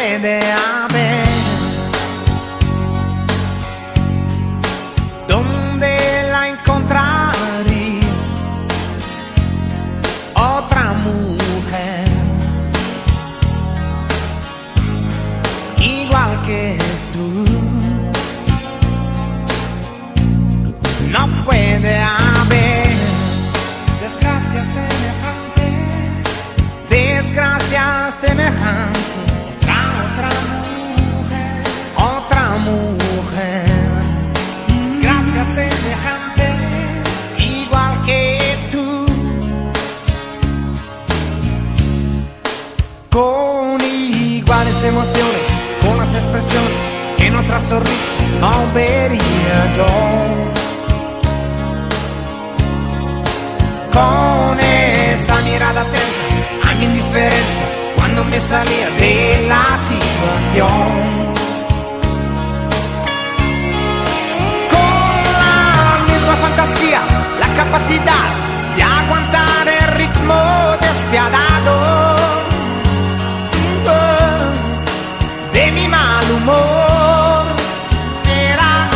puede haber. ¿Dónde la encontraría? Otra mujer igual que tú. No puede haber desgracia semejante, desgracia semejante. Otra mujer, desgracia semejante, igual que tú. Con iguales emociones, con las expresiones que en otra sonrisa no vería yo. Con esa mirada atenta a mi indiferencia cuando me salía de la situación. Con la misma fantasía, la capacidad de aguantar el ritmo despiadado de mi mal humor. Era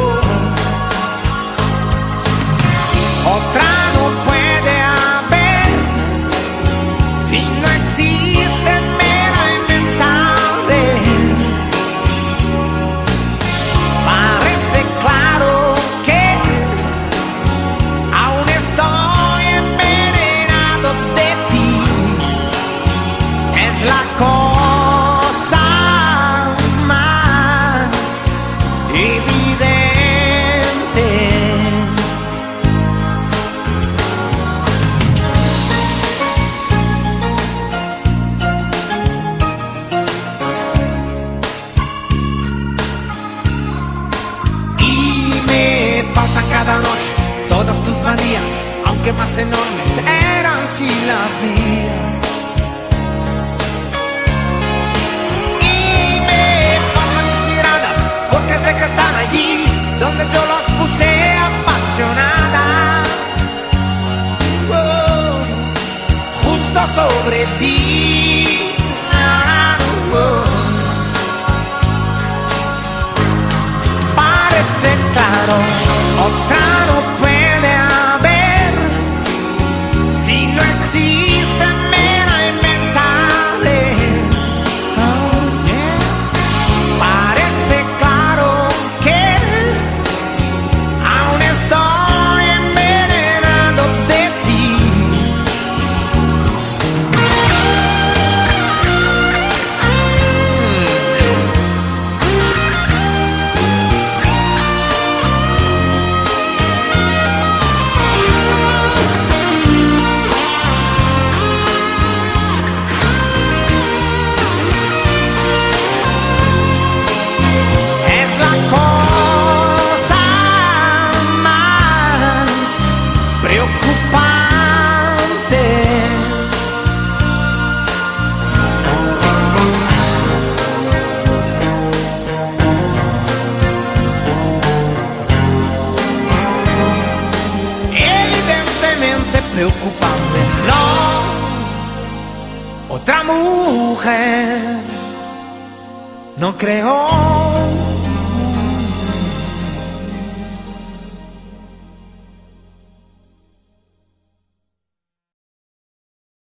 otra. Si no existe, me la inventaré. Parece claro que aún estoy envenenado de ti. Es la cosa más evidente. Cada noche todas tus manías, aunque más enormes eran sí las mías. Y me faltan mis miradas, porque sé que están allí donde yo las puse apasionadas. Justo sobre ti. Parece claro, otra no puede haber. Si no existe, me la inventaré. Oh, yeah. Parece claro que aún estoy envenenado de ti. Preocupante, no, otra mujer, no creo.